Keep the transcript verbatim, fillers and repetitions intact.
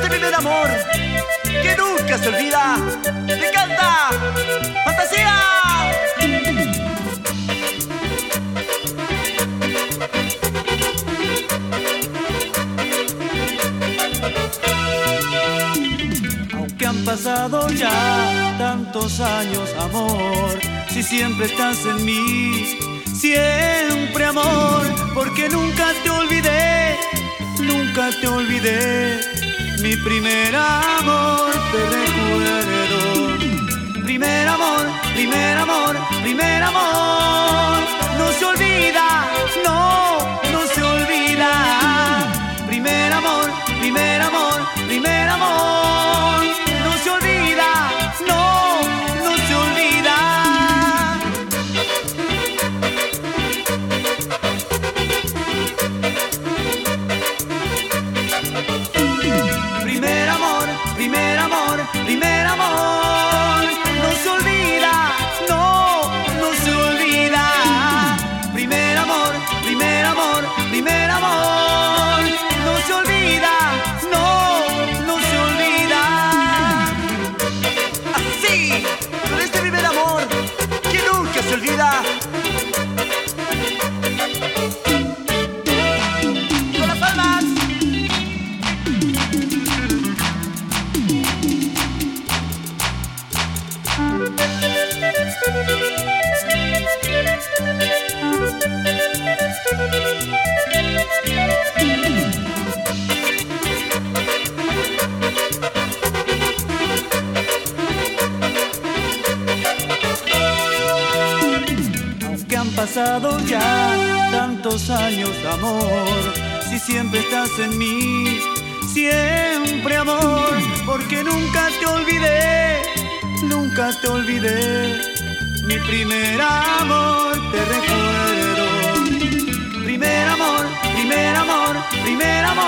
primer amor que nunca se olvida. ¡Me canta! ¡Fantasía! Aunque han pasado ya tantos años, amor, si siempre estás en mí, siempre, amor, porque nunca te olvidé, nunca te olvidé. Mi primer amor te recuerdo. Primer amor, primer amor, primer amor. No se olvida, no, no se olvida. Primer amor, primer amor, primer amor. No se olvida, no, no se olvida. Primer amor, primer amor, primer amor. No se olvida, no, no se olvida. Primer amor, primer amor, primer amor. No se olvida, no, no se olvida. Así, con este primer amor que nunca se olvida. Con las palmas. Aunque han pasado ya tantos años, amor, si siempre estás en mí, siempre, amor, porque nunca te olvidé, nunca te olvidé. Mi primer amor te recuerdo. Primer amor, primer amor, primer amor.